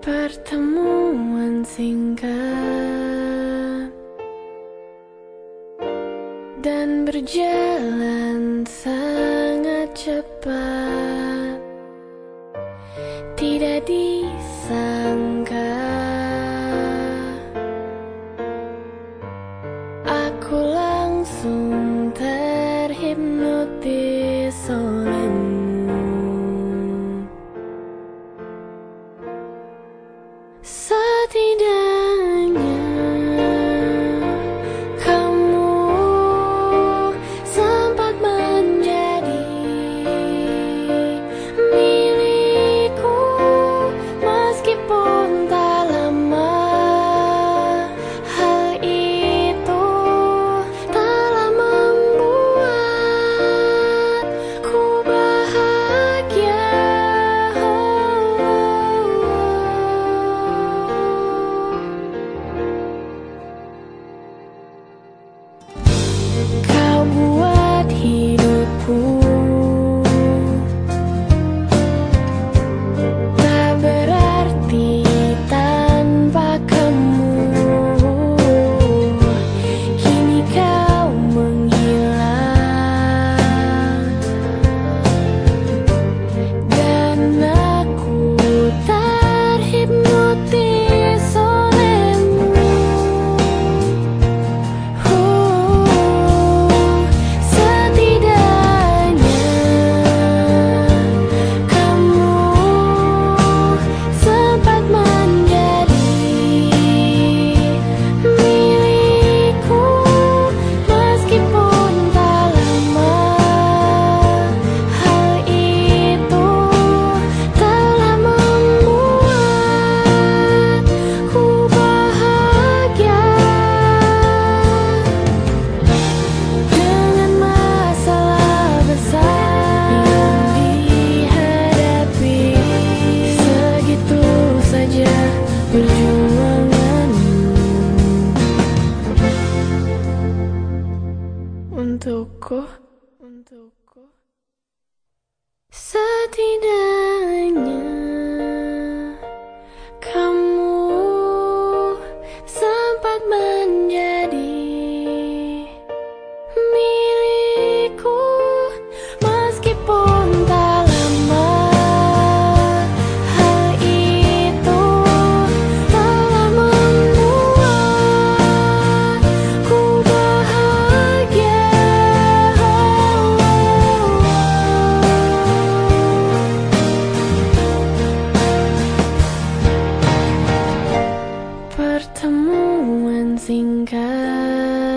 Pertemuan singkat dan berjalan sangat cepat. Tidak disangka aku langsung terhipnotis olehmu. Setidaknya kamu sempat menjadi milikku, meskipun tak lama. Hal itu telah membuatku bahagia. Kau buat hidupku tak berarti tanpa kamu. Kini kau menghilang dan aku terhipnotis olehmu. Setidaknya kamu sempat menjadi milikku, meskipun tak lama. Hal itu telah membuatku bahagia. Dengan masalah besar yang dihadapi, segitu saja perjuanganmu untukku. Setidaknya kamu sempat menjadi milikku, meskipun tak lama. Hal itu telah membuatku bahagia. Pertemuan singkat